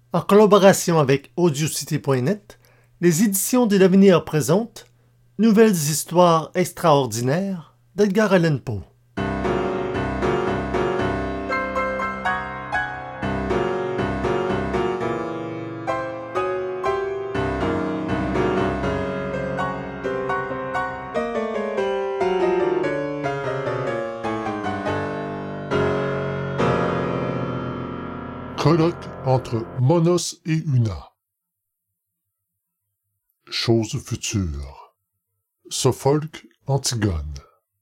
En collaboration avec Audiocité.net, les éditions de l'Avenir présentent Nouvelles histoires extraordinaires d'Edgar Allan Poe. Colloque entre Monos et Una. Chose future. Suffolk, Antigone.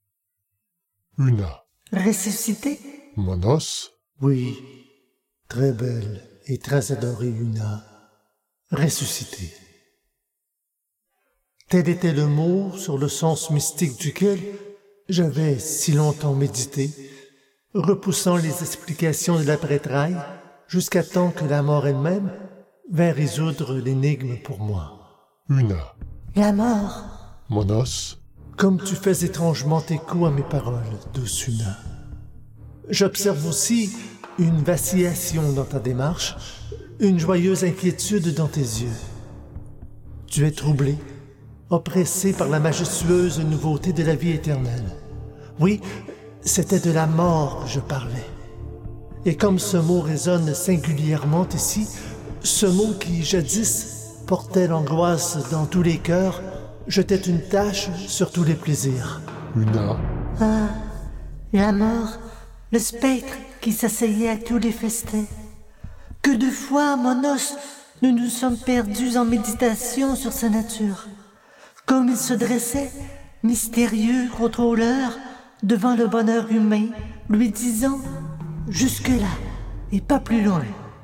Una. Ressuscité? Monos. Oui, très belle et très adorée Una, ressuscitée. Tel était le mot sur le sens mystique duquel j'avais si longtemps médité, repoussant les explications de la prêtraille jusqu'à temps que la mort elle-même vint résoudre l'énigme pour moi. Una. La mort. Monos. Comme tu fais étrangement écho à mes paroles, douce Una. J'observe aussi une vacillation dans ta démarche, une joyeuse inquiétude dans tes yeux. Tu es troublé, oppressé par la majestueuse nouveauté de la vie éternelle. Oui, c'était de la mort que je parlais. Et comme ce mot résonne singulièrement ici, ce mot qui, jadis, portait l'angoisse dans tous les cœurs, jetait une tache sur tous les plaisirs. Una. Ah, la mort, le spectre qui s'asseyait à tous les festins. Que de fois, Monos, nous nous sommes perdus en méditation sur sa nature. Comme il se dressait, mystérieux contrôleur, devant le bonheur humain, lui disant « Jusque-là, et pas plus loin ».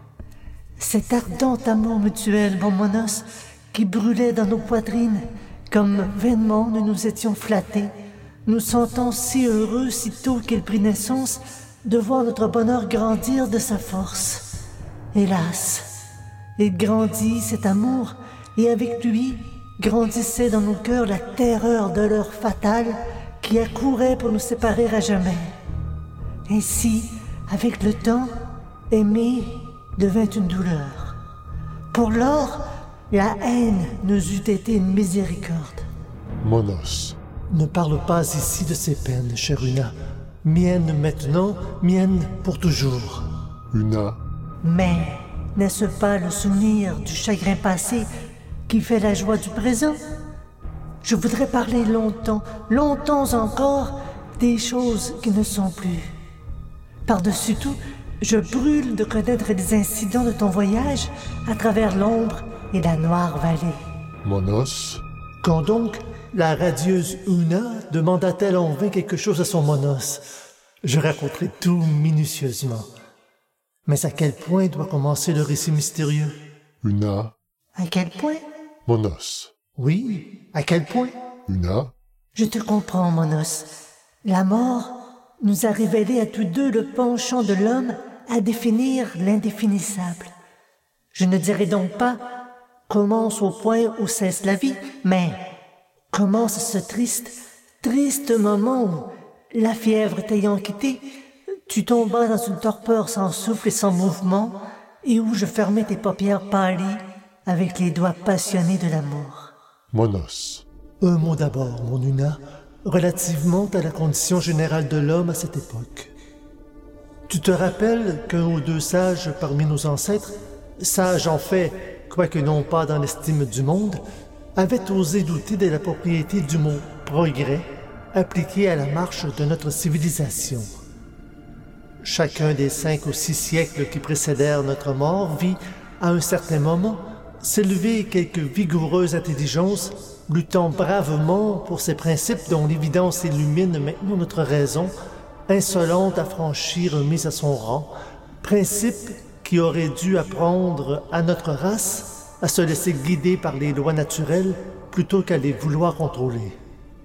Cet ardent amour mutuel, bon Monos, qui brûlait dans nos poitrines, comme vainement nous nous étions flattés, nous sentons si heureux sitôt qu'il prit naissance de voir notre bonheur grandir de sa force. Hélas, il grandit cet amour, et avec lui grandissait dans nos cœurs la terreur de l'heure fatale qui accourait pour nous séparer à jamais. Ainsi, avec le temps, aimer devint une douleur. Pour lors, la haine nous eût été une miséricorde. Monos. Ne parle pas ici de ces peines, chère Una. Mienne maintenant, mienne pour toujours. Una. Mais n'est-ce pas le souvenir du chagrin passé qui fait la joie du présent? Je voudrais parler longtemps, longtemps encore, des choses qui ne sont plus. Par-dessus tout, je brûle de connaître les incidents de ton voyage à travers l'ombre et la noire vallée. Monos. Quand donc la radieuse Una demanda-t-elle en vain quelque chose à son Monos? Je raconterai tout minutieusement. Mais à quel point doit commencer le récit mystérieux? Una. À quel point? Monos. Oui, à quel point? Una. Je te comprends, Monos. La mort nous a révélé à tous deux le penchant de l'homme à définir l'indéfinissable. Je ne dirai donc pas « commence au point où cesse la vie », mais « commence ce triste, triste moment où, la fièvre t'ayant quitté, tu tombas dans une torpeur sans souffle et sans mouvement, et où je fermai tes paupières pâlies avec les doigts passionnés de l'amour. » Monos. Un mot d'abord, mon Una, relativement à la condition générale de l'homme à cette époque. Tu te rappelles qu'un ou deux sages parmi nos ancêtres, sages en fait, quoique non pas dans l'estime du monde, avaient osé douter de la propriété du mot « progrès » appliqué à la marche de notre civilisation. Chacun des 5 ou 6 siècles qui précédèrent notre mort vit, à un certain moment, s'élever quelques vigoureuses intelligences luttant bravement pour ces principes dont l'évidence illumine maintenant notre raison, insolente à franchir mise à son rang, principes qui auraient dû apprendre à notre race à se laisser guider par les lois naturelles plutôt qu'à les vouloir contrôler.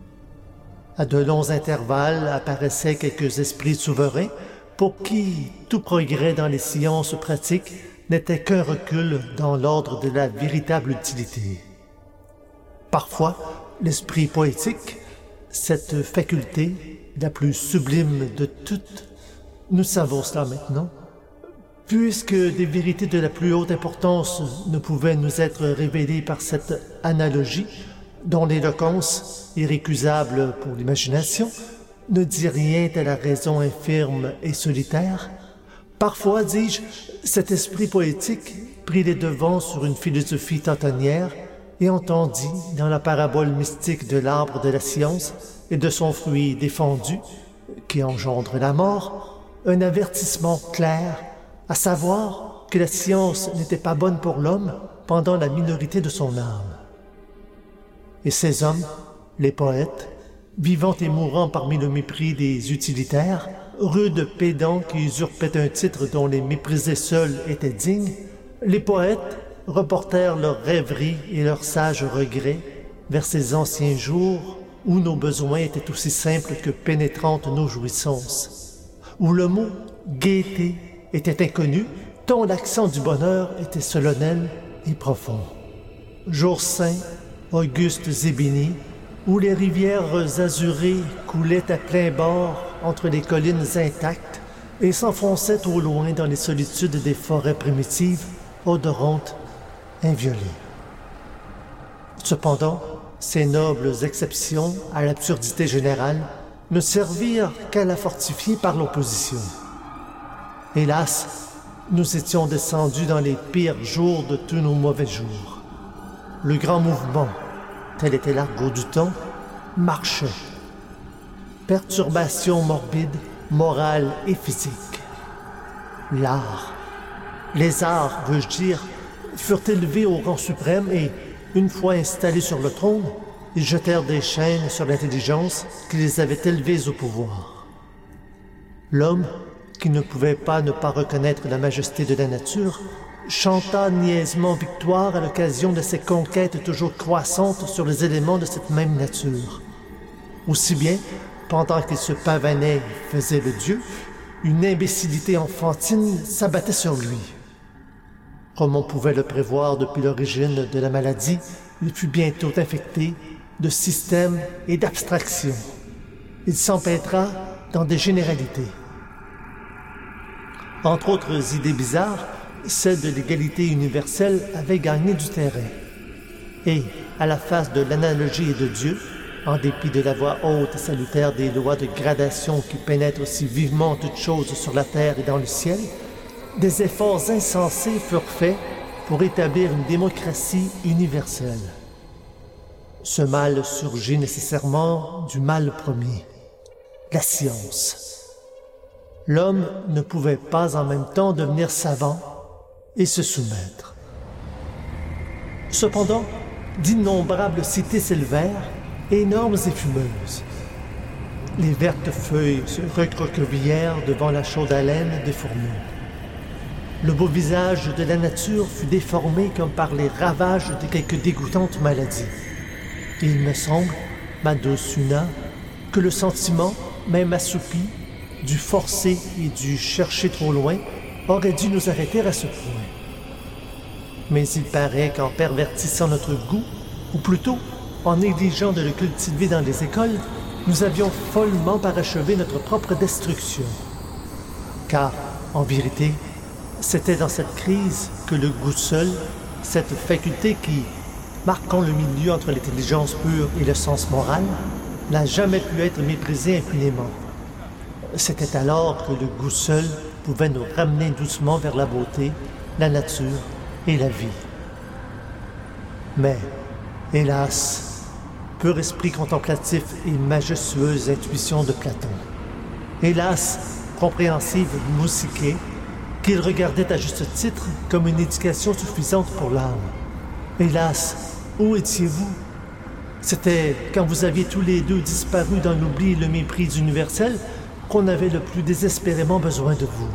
À de longs intervalles apparaissaient quelques esprits souverains pour qui tout progrès dans les sciences pratiques n'était qu'un recul dans l'ordre de la véritable utilité. Parfois, l'esprit poétique, cette faculté, la plus sublime de toutes, nous savons cela maintenant, Puisque des vérités de la plus haute importance ne pouvaient nous être révélées par cette analogie, dont l'éloquence, irrécusable pour l'imagination, ne dit rien de la raison infirme et solitaire, parfois, dis-je, cet esprit poétique prit les devants sur une philosophie tantonnière et entendit, dans la parabole mystique de l'arbre de la science et de son fruit défendu, qui engendre la mort, un avertissement clair, à savoir que la science n'était pas bonne pour l'homme pendant la minorité de son âme. Et ces hommes, les poètes, vivant et mourant parmi le mépris des utilitaires, rudes pédants qui usurpaient un titre dont les méprisés seuls étaient dignes, les poètes reportèrent leurs rêveries et leurs sages regrets vers ces anciens jours où nos besoins étaient aussi simples que pénétrantes nos jouissances, où le mot « gaieté » était inconnu, tant l'accent du bonheur était solennel et profond. Jours saints, augustes et bénis, où les rivières azurées coulaient à plein bord entre les collines intactes et s'enfonçaient au loin dans les solitudes des forêts primitives, odorantes, inviolées. Cependant, ces nobles exceptions à l'absurdité générale ne servirent qu'à la fortifier par l'opposition. Hélas, nous étions descendus dans les pires jours de tous nos mauvais jours. Le grand mouvement, tel était l'argot du temps, marchait. Perturbation morbide, morale et physique. L'art, les arts, veux-je dire, furent élevés au rang suprême et, une fois installés sur le trône, ils jetèrent des chaînes sur l'intelligence qui les avait élevés au pouvoir. L'homme, qui ne pouvait pas ne pas reconnaître la majesté de la nature, chanta niaisement victoire à l'occasion de ses conquêtes toujours croissantes sur les éléments de cette même nature. Aussi bien, pendant qu'il se pavanait et faisait le dieu, une imbécilité enfantine s'abattait sur lui. Comme on pouvait le prévoir depuis l'origine de la maladie, il fut bientôt infecté de systèmes et d'abstractions. Il s'empêtra dans des généralités. Entre autres idées bizarres, celle de l'égalité universelle avait gagné du terrain. Et, à la face de l'analogie et de Dieu, en dépit de la voix haute et salutaire des lois de gradation qui pénètrent si vivement toutes choses sur la terre et dans le ciel, des efforts insensés furent faits pour établir une démocratie universelle. Ce mal surgit nécessairement du mal premier, la science. L'homme ne pouvait pas en même temps devenir savant et se soumettre. Cependant, d'innombrables cités s'élevèrent, énormes et fumeuses. Les vertes feuilles se recroquevillèrent devant la chaude haleine des fourneaux. Le beau visage de la nature fut déformé comme par les ravages de quelque dégoûtante maladie. Et il me semble, ma douce Una, que le sentiment, même assoupi, du forcer et du chercher trop loin, aurait dû nous arrêter à ce point. Mais il paraît qu'en pervertissant notre goût, ou plutôt en négligeant de le cultiver dans les écoles, nous avions follement parachevé notre propre destruction. Car, en vérité, c'était dans cette crise que le goût seul, cette faculté qui, marquant le milieu entre l'intelligence pure et le sens moral, n'a jamais pu être méprisé impunément. C'était alors que le goût seul pouvait nous ramener doucement vers la beauté, la nature et la vie. Mais, hélas, pur esprit contemplatif et majestueuse intuition de Platon. Hélas, compréhensive Moussiquet, qu'il regardait à juste titre comme une éducation suffisante pour l'âme. Hélas, où étiez-vous? C'était quand vous aviez tous les deux disparu dans l'oubli et le mépris universel qu'on avait le plus désespérément besoin de vous.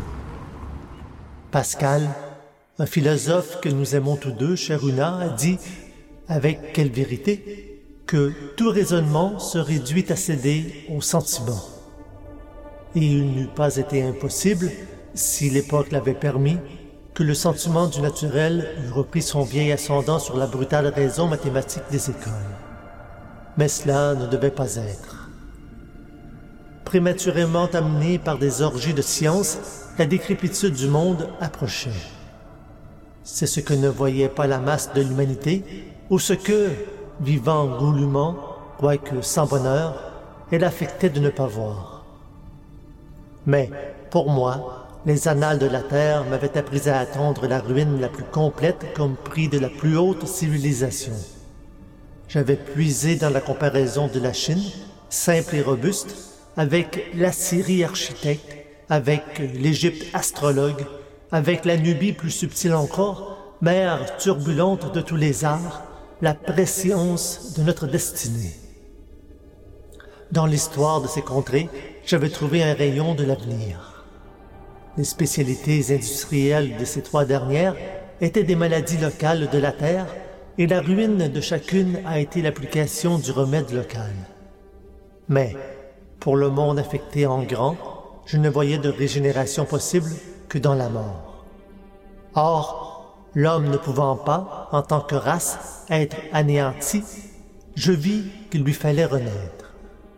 Pascal, un philosophe que nous aimons tous deux, chère Una, a dit, avec quelle vérité, que tout raisonnement se réduit à céder aux sentiments. Et il n'eût pas été impossible, si l'époque l'avait permis, que le sentiment du naturel eût repris son vieil ascendant sur la brutale raison mathématique des écoles. Mais cela ne devait pas être. prématurément amenée par des orgies de science, la décrépitude du monde approchait. C'est ce que ne voyait pas la masse de l'humanité, ou ce que, vivant goulûment, quoique sans bonheur, elle affectait de ne pas voir. Mais, pour moi, les annales de la Terre m'avaient appris à attendre la ruine la plus complète comme prix de la plus haute civilisation. J'avais puisé dans la comparaison de la Chine, simple et robuste, avec l'Assyrie architecte, avec l'Égypte astrologue, avec la Nubie plus subtile encore, mer turbulente de tous les arts, la préscience de notre destinée. Dans l'histoire de ces contrées, j'avais trouvé un rayon de l'avenir. Les spécialités industrielles de ces trois dernières étaient des maladies locales de la Terre, et la ruine de chacune a été l'application du remède local. Mais, pour le monde affecté en grand, je ne voyais de régénération possible que dans la mort. Or, l'homme ne pouvant pas, en tant que race, être anéanti, je vis qu'il lui fallait renaître.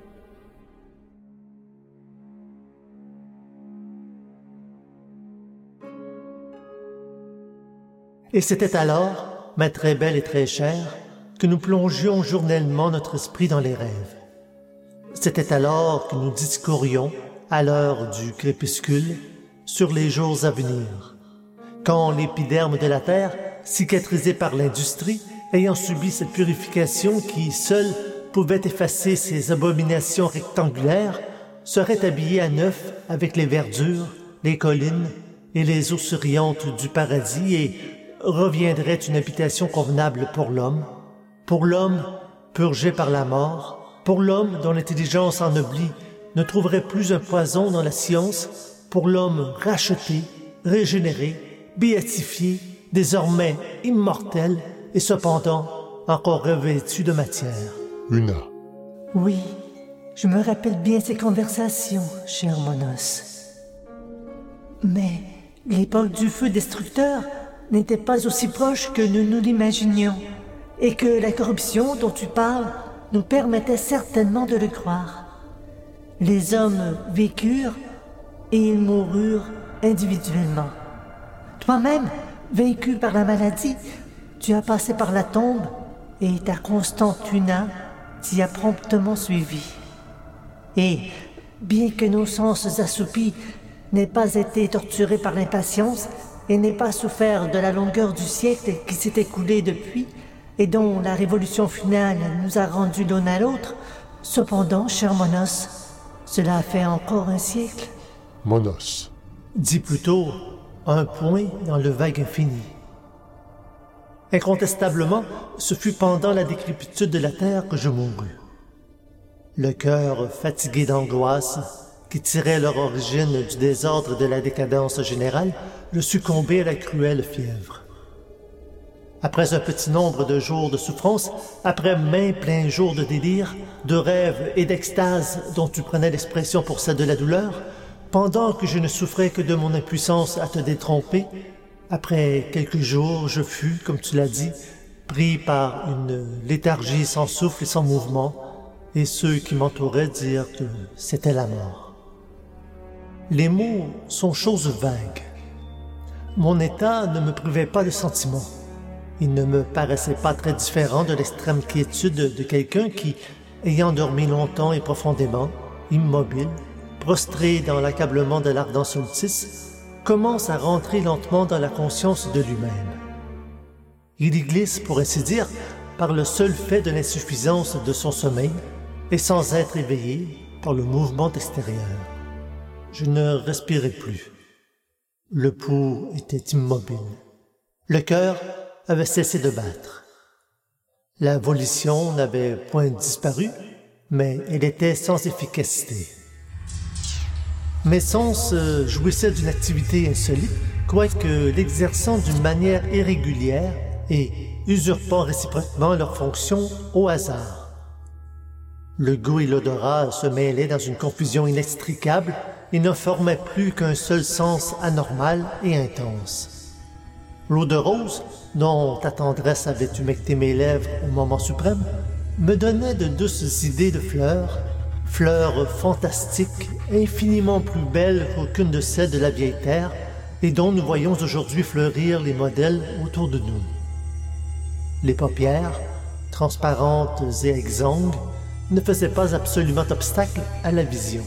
Et c'était alors, ma très belle et très chère, que nous plongions journellement notre esprit dans les rêves. C'était alors que nous discourions, à l'heure du crépuscule, sur les jours à venir, quand l'épiderme de la Terre, cicatrisé par l'industrie, ayant subi cette purification qui, seule, pouvait effacer ces abominations rectangulaires, serait habillée à neuf avec les verdures, les collines et les eaux souriantes du paradis et reviendrait une habitation convenable pour l'homme purgé par la mort, pour l'homme dont l'intelligence ennoblie ne trouverait plus un poison dans la science, pour l'homme racheté, régénéré, béatifié, désormais immortel et cependant encore revêtu de matière. Una. Oui, je me rappelle bien ces conversations, cher Monos. Mais l'époque du feu destructeur n'était pas aussi proche que nous nous l'imaginions, et que la corruption dont tu parles nous permettait certainement de le croire. Les hommes vécurent et ils moururent individuellement. Toi-même, vaincu par la maladie, tu as passé par la tombe et ta constante Una t'y a promptement suivi. Et, bien que nos sens assoupis n'aient pas été torturés par l'impatience et n'aient pas souffert de la longueur du siècle qui s'est écoulé depuis et dont la révolution finale nous a rendus l'un à l'autre, cependant, cher Monos, cela a fait encore un siècle. Monos. Dis plutôt un point dans le vague infini. Incontestablement, ce fut pendant la décrépitude de la Terre que je mourus. Le cœur fatigué d'angoisse, qui tirait leur origine du désordre de la décadence générale, je succombai à la cruelle fièvre. Après un petit nombre de jours de souffrance, après maints pleins jours de délire, de rêves et d'extase dont tu prenais l'expression pour celle de la douleur, pendant que je ne souffrais que de mon impuissance à te détromper, après quelques jours, je fus, comme tu l'as dit, pris par une léthargie sans souffle et sans mouvement, et ceux qui m'entouraient dirent que c'était la mort. Les mots sont choses vagues. Mon état ne me privait pas de sentiments. Il ne me paraissait pas très différent de l'extrême quiétude de quelqu'un qui, ayant dormi longtemps et profondément, immobile, prostré dans l'accablement de l'ardent solstice, commence à rentrer lentement dans la conscience de lui-même. Il y glisse, pour ainsi dire, par le seul fait de l'insuffisance de son sommeil et sans être éveillé par le mouvement extérieur. Je ne respirais plus. Le pouls était immobile. Le cœur avait cessé de battre. La volition n'avait point disparu, mais elle était sans efficacité. Mes sens jouissaient d'une activité insolite, quoique l'exerçant d'une manière irrégulière et usurpant réciproquement leurs fonctions au hasard. Le goût et l'odorat se mêlaient dans une confusion inextricable et ne formaient plus qu'un seul sens anormal et intense. L'eau de rose, dont ta tendresse avait humecté mes lèvres au moment suprême, me donnait de douces idées de fleurs, fleurs fantastiques, infiniment plus belles qu'aucune de celles de la vieille terre, et dont nous voyons aujourd'hui fleurir les modèles autour de nous. Les paupières, transparentes et exsangues, ne faisaient pas absolument obstacle à la vision.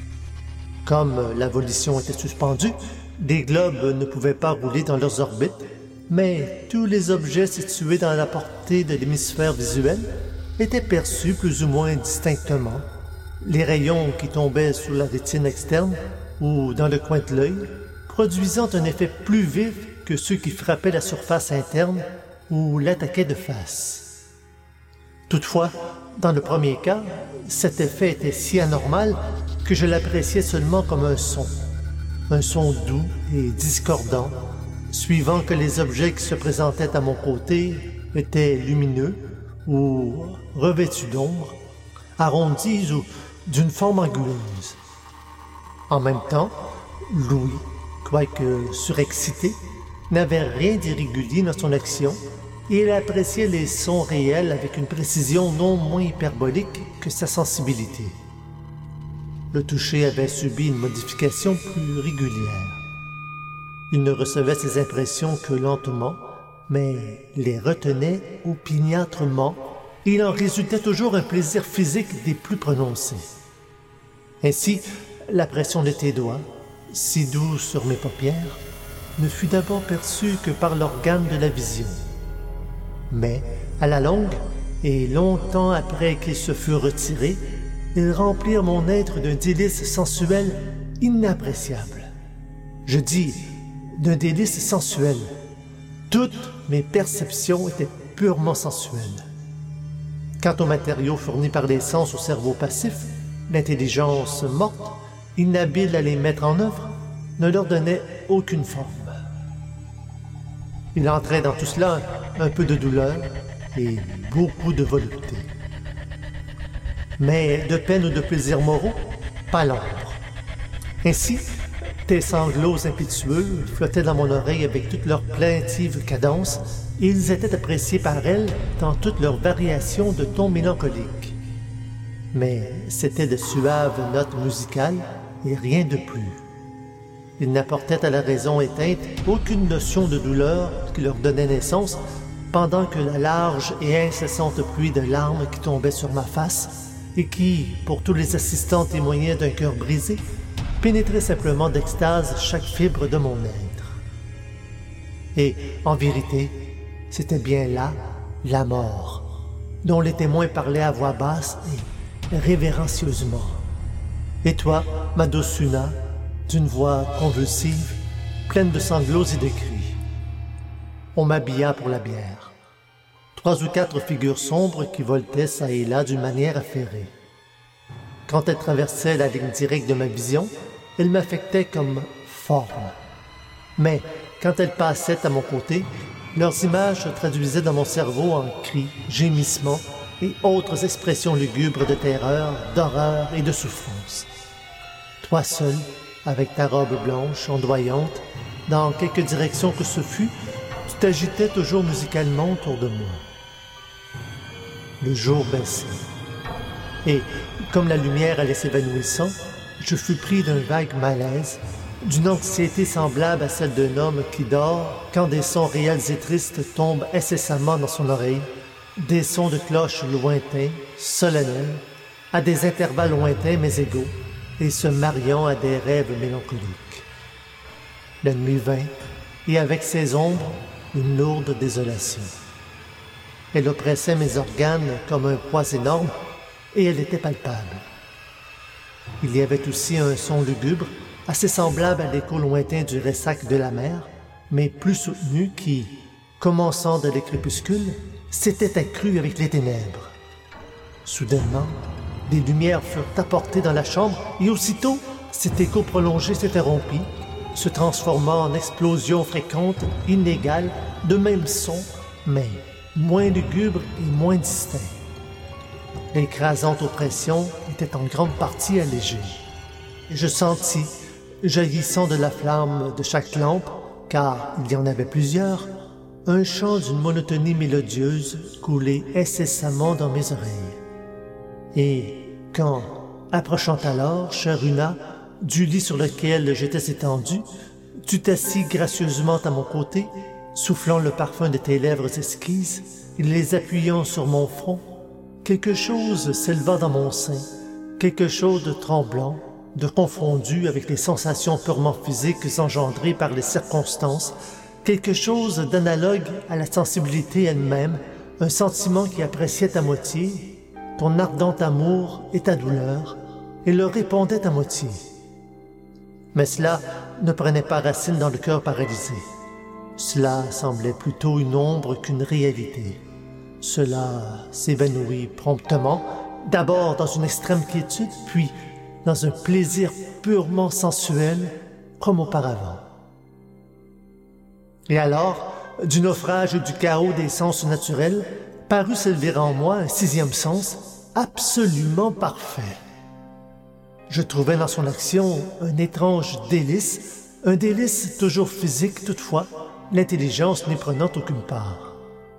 Comme la volition était suspendue, des globes ne pouvaient pas rouler dans leurs orbites, mais tous les objets situés dans la portée de l'hémisphère visuel étaient perçus plus ou moins distinctement. Les rayons qui tombaient sur la rétine externe ou dans le coin de l'œil, produisant un effet plus vif que ceux qui frappaient la surface interne ou l'attaquaient de face. Toutefois, dans le premier cas, cet effet était si anormal que je l'appréciais seulement comme un son doux et discordant, suivant que les objets qui se présentaient à mon côté étaient lumineux ou revêtus d'ombre, arrondis ou d'une forme anguleuse. En même temps, Louis, quoique surexcité, n'avait rien d'irrégulier dans son action et il appréciait les sons réels avec une précision non moins hyperbolique que sa sensibilité. Le toucher avait subi une modification plus régulière. Il ne recevait ses impressions que lentement, mais les retenait opiniâtrement et il en résultait toujours un plaisir physique des plus prononcés. Ainsi, la pression de tes doigts, si douce sur mes paupières, ne fut d'abord perçue que par l'organe de la vision. Mais, à la longue, et longtemps après qu'ils se furent retirés, ils remplirent mon être d'un délice sensuel inappréciable. Je dis d'un délice sensuel. Toutes mes perceptions étaient purement sensuelles. Quant aux matériaux fournis par les sens au cerveau passif, l'intelligence morte, inhabile à les mettre en œuvre, ne leur donnait aucune forme. Il entrait dans tout cela un peu de douleur et beaucoup de volupté. Mais de peine ou de plaisirs moraux, pas l'ombre. Ainsi, tes sanglots impétueux flottaient dans mon oreille avec toute leur plaintive cadence, et ils étaient appréciés par elle dans toutes leurs variations de tons mélancoliques. Mais c'étaient de suaves notes musicales et rien de plus. Ils n'apportaient à la raison éteinte aucune notion de douleur qui leur donnait naissance, pendant que la large et incessante pluie de larmes qui tombait sur ma face, et qui, pour tous les assistants témoignaient d'un cœur brisé, pénétrait simplement d'extase chaque fibre de mon être. Et, en vérité, c'était bien là la mort, dont les témoins parlaient à voix basse et révérencieusement. Et toi, ma douce Una, d'une voix convulsive, pleine de sanglots et de cris. On m'habilla pour la bière. 3 ou 4 figures sombres qui voletaient çà et là d'une manière affairée. Quand elles traversaient la ligne directe de ma vision, elles m'affectaient comme forme. Mais quand elles passaient à mon côté, leurs images se traduisaient dans mon cerveau en cris, gémissements et autres expressions lugubres de terreur, d'horreur et de souffrance. Toi seul, avec ta robe blanche, ondoyante, dans quelque direction que ce fût, tu t'agitais toujours musicalement autour de moi. Le jour baissait. Et, comme la lumière allait s'évanouissant, je fus pris d'un vague malaise, d'une anxiété semblable à celle d'un homme qui dort quand des sons réels et tristes tombent incessamment dans son oreille, des sons de cloches lointains, solennels, à des intervalles lointains mais égaux, et se mariant à des rêves mélancoliques. La nuit vint, et avec ses ombres, une lourde désolation. Elle oppressait mes organes comme un poids énorme, et elle était palpable. Il y avait aussi un son lugubre, assez semblable à l'écho lointain du ressac de la mer, mais plus soutenu qui, commençant de les crépuscules, s'était accru avec les ténèbres. Soudainement, des lumières furent apportées dans la chambre et aussitôt, cet écho prolongé s'interrompit, se transformant en explosions fréquentes, inégales, de même son, mais moins lugubre et moins distinct. L'écrasante oppression était en grande partie allégée. Et je sentis, jaillissant de la flamme de chaque lampe, car il y en avait plusieurs, un chant d'une monotonie mélodieuse couler incessamment dans mes oreilles. Et quand, Approchant alors, chère Una, du lit sur lequel j'étais étendu, tu t'assis gracieusement à mon côté, soufflant le parfum de tes lèvres esquises et les appuyant sur mon front. Quelque chose s'éleva dans mon sein, quelque chose de tremblant, de confondu avec les sensations purement physiques engendrées par les circonstances, quelque chose d'analogue à la sensibilité elle-même, un sentiment qui appréciait à moitié ton ardent amour et ta douleur, et le répondait à moitié. Mais cela ne prenait pas racine dans le cœur paralysé. Cela semblait plutôt une ombre qu'une réalité. Cela s'évanouit promptement, d'abord dans une extrême quiétude, puis dans un plaisir purement sensuel, comme auparavant. Et alors, du naufrage et du chaos des sens naturels, parut s'élever en moi un sixième sens absolument parfait. Je trouvais dans son action un étrange délice, un délice toujours physique toutefois, l'intelligence n'y prenant aucune part.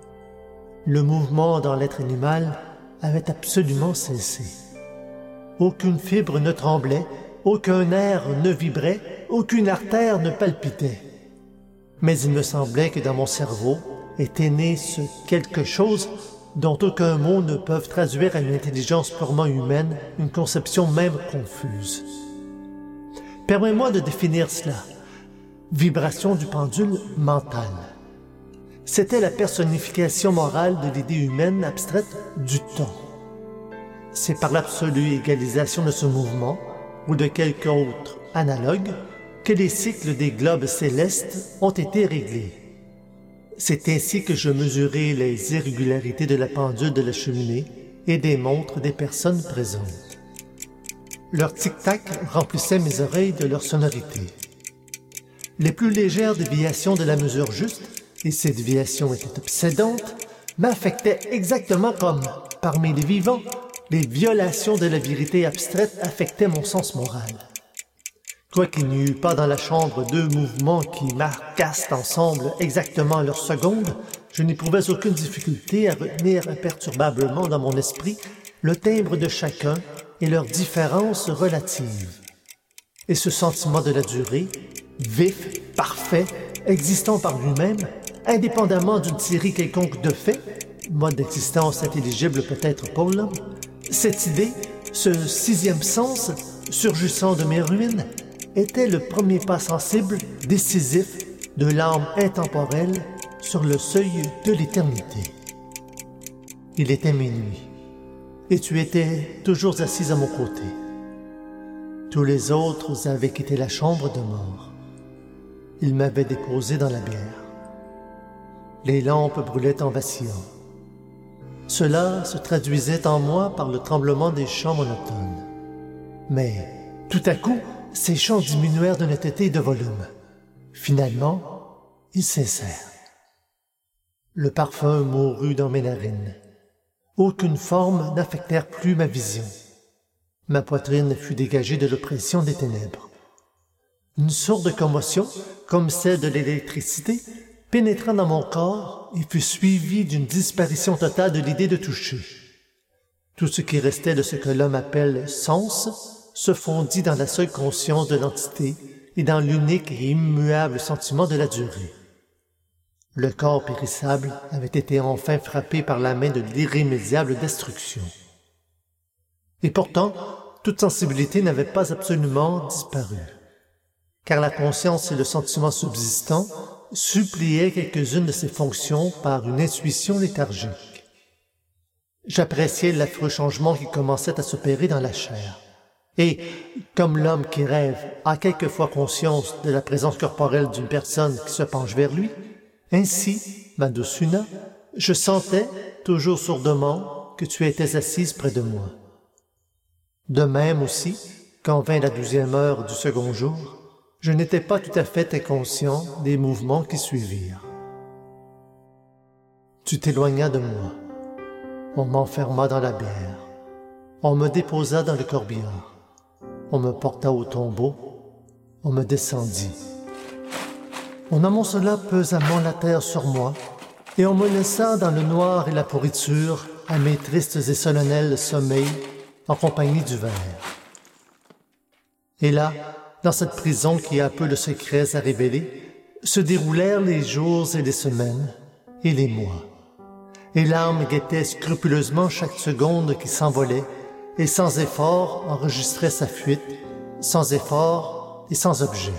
Le mouvement dans l'être animal avait absolument cessé. Aucune fibre ne tremblait, aucun nerf ne vibrait, aucune artère ne palpitait. Mais il me semblait que dans mon cerveau était né ce quelque chose dont aucun mot ne peut traduire à une intelligence purement humaine une conception même confuse. Permets-moi de définir cela. Vibration du pendule mental. C'était la personnification morale de l'idée humaine abstraite du temps. C'est par l'absolue égalisation de ce mouvement, ou de quelque autre analogue, que les cycles des globes célestes ont été réglés. C'est ainsi que je mesurai les irrégularités de la pendule de la cheminée et des montres des personnes présentes. Leur tic-tac remplissait mes oreilles de leur sonorité. Les plus légères déviations de la mesure juste, et ces déviations étaient obsédantes, m'affectaient exactement comme, parmi les vivants, les violations de la vérité abstraite affectaient mon sens moral. Quoiqu'il n'y eût pas dans la chambre deux mouvements qui marquassent ensemble exactement leur seconde, je n'éprouvais aucune difficulté à retenir imperturbablement dans mon esprit le timbre de chacun et leurs différences relatives. Et ce sentiment de la durée, vif, parfait, existant par lui-même, indépendamment d'une série quelconque de faits, mode d'existence intelligible peut-être pour l'homme, cette idée, ce sixième sens, surgissant de mes ruines, était le premier pas sensible, décisif, de l'âme intemporelle sur le seuil de l'éternité. Il était minuit, et tu étais toujours assise à mon côté. Tous les autres avaient quitté la chambre de mort. Ils m'avaient déposé dans la bière. Les lampes brûlaient en vacillant. Cela se traduisait en moi par le tremblement des chants monotones. Mais, tout à coup, ces chants diminuèrent de netteté et de volume. Finalement, ils cessèrent. Le parfum mourut dans mes narines. Aucune forme n'affectèrent plus ma vision. Ma poitrine fut dégagée de l'oppression des ténèbres. Une sourde commotion, comme celle de l'électricité, pénétra dans mon corps et fut suivie d'une disparition totale de l'idée de toucher. Tout ce qui restait de ce que l'homme appelle sens se fondit dans la seule conscience de l'entité et dans l'unique et immuable sentiment de la durée. Le corps périssable avait été enfin frappé par la main de l'irrémédiable destruction. Et pourtant, toute sensibilité n'avait pas absolument disparu, car la conscience et le sentiment subsistant suppliaient quelques-unes de ses fonctions par une intuition léthargique. J'appréciais l'affreux changement qui commençait à s'opérer dans la chair. Et, comme l'homme qui rêve a quelquefois conscience de la présence corporelle d'une personne qui se penche vers lui, ainsi, ma douce Una, je sentais, toujours sourdement, que tu étais assise près de moi. De même aussi, quand vint la 12e heure du second jour, je n'étais pas tout à fait inconscient des mouvements qui suivirent. Tu t'éloignas de moi. On m'enferma dans la bière. On me déposa dans le corbillard. On me porta au tombeau. On me descendit. On amoncela pesamment la terre sur moi, et on me laissa dans le noir et la pourriture à mes tristes et solennels sommeils en compagnie du verre. Et là, dans cette prison qui a peu de secrets à révéler, se déroulèrent les jours et les semaines et les mois. Et l'âme guettait scrupuleusement chaque seconde qui s'envolait et sans effort enregistrait sa fuite, sans effort et sans objet.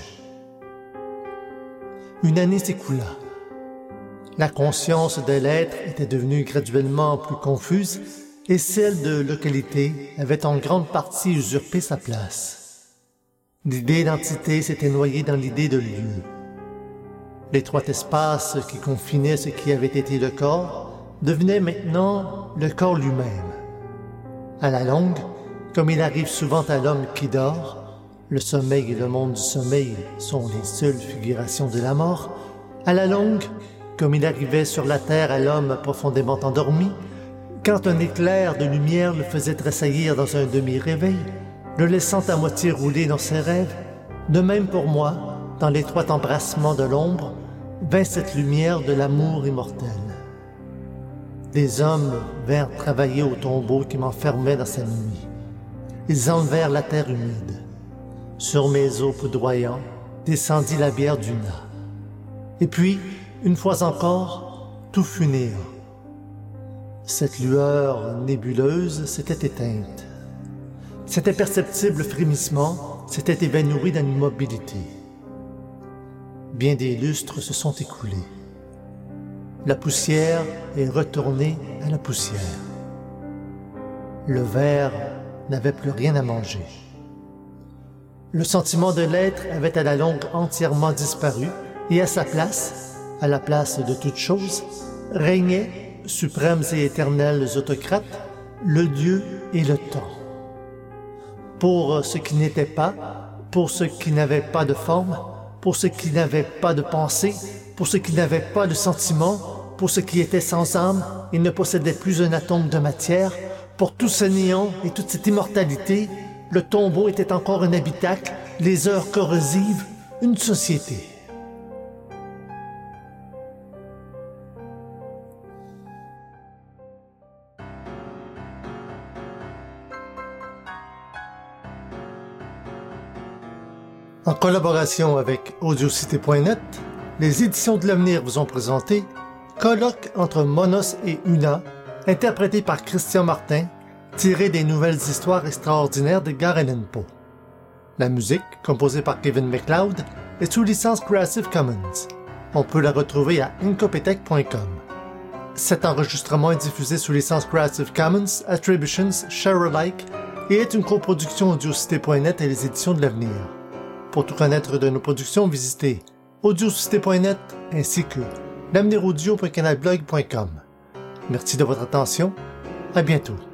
Une année s'écoula. La conscience de l'être était devenue graduellement plus confuse et celle de localité avait en grande partie usurpé sa place. L'idée d'entité s'était noyée dans l'idée de lieu. L'étroit espace qui confinait ce qui avait été le corps devenait maintenant le corps lui-même. À la longue, comme il arrive souvent à l'homme qui dort, le sommeil et le monde du sommeil sont les seules figurations de la mort, à la longue, comme il arrivait sur la terre à l'homme profondément endormi, quand un éclair de lumière le faisait tressaillir dans un demi-réveil, le laissant à moitié rouler dans ses rêves, de même pour moi, dans l'étroit embrassement de l'ombre, vint cette lumière de l'amour immortel. Des hommes vinrent travailler au tombeau qui m'enfermait dans sa nuit. Ils enlevèrent la terre humide. Sur mes os poudroyants descendit la bière du Na. Et puis, une fois encore, tout fut néant. Cette lueur nébuleuse s'était éteinte. Cet imperceptible frémissement s'était évanoui dans l'immobilité. Bien des lustres se sont écoulés. La poussière est retournée à la poussière. Le ver n'avait plus rien à manger. Le sentiment de l'être avait à la longue entièrement disparu, et à sa place, à la place de toute chose, régnaient, suprêmes et éternels autocrates, le Dieu et le temps. Pour ce qui n'était pas, pour ce qui n'avait pas de forme, pour ce qui n'avait pas de pensée, pour ce qui n'avait pas de sentiment, pour ce qui était sans âme et ne possédait plus un atome de matière, pour tout ce néant et toute cette immortalité, le tombeau était encore un habitacle, les heures corrosives, une société. En collaboration avec Audiocité.net, les éditions de l'avenir vous ont présenté Colloque entre Monos et Una, interprété par Christian Martin, tiré des nouvelles histoires extraordinaires d'Edgar Allan Poe. La musique, composée par Kevin MacLeod, est sous licence Creative Commons. On peut la retrouver à incopetech.com. Cet enregistrement est diffusé sous licence Creative Commons Attributions Share Alike et est une coproduction Audiocité.net et les éditions de l'avenir. Pour tout connaître de nos productions, visitez Audiocité.net ainsi que l'aveniraudio.canalblog.com. Merci de votre attention. À bientôt.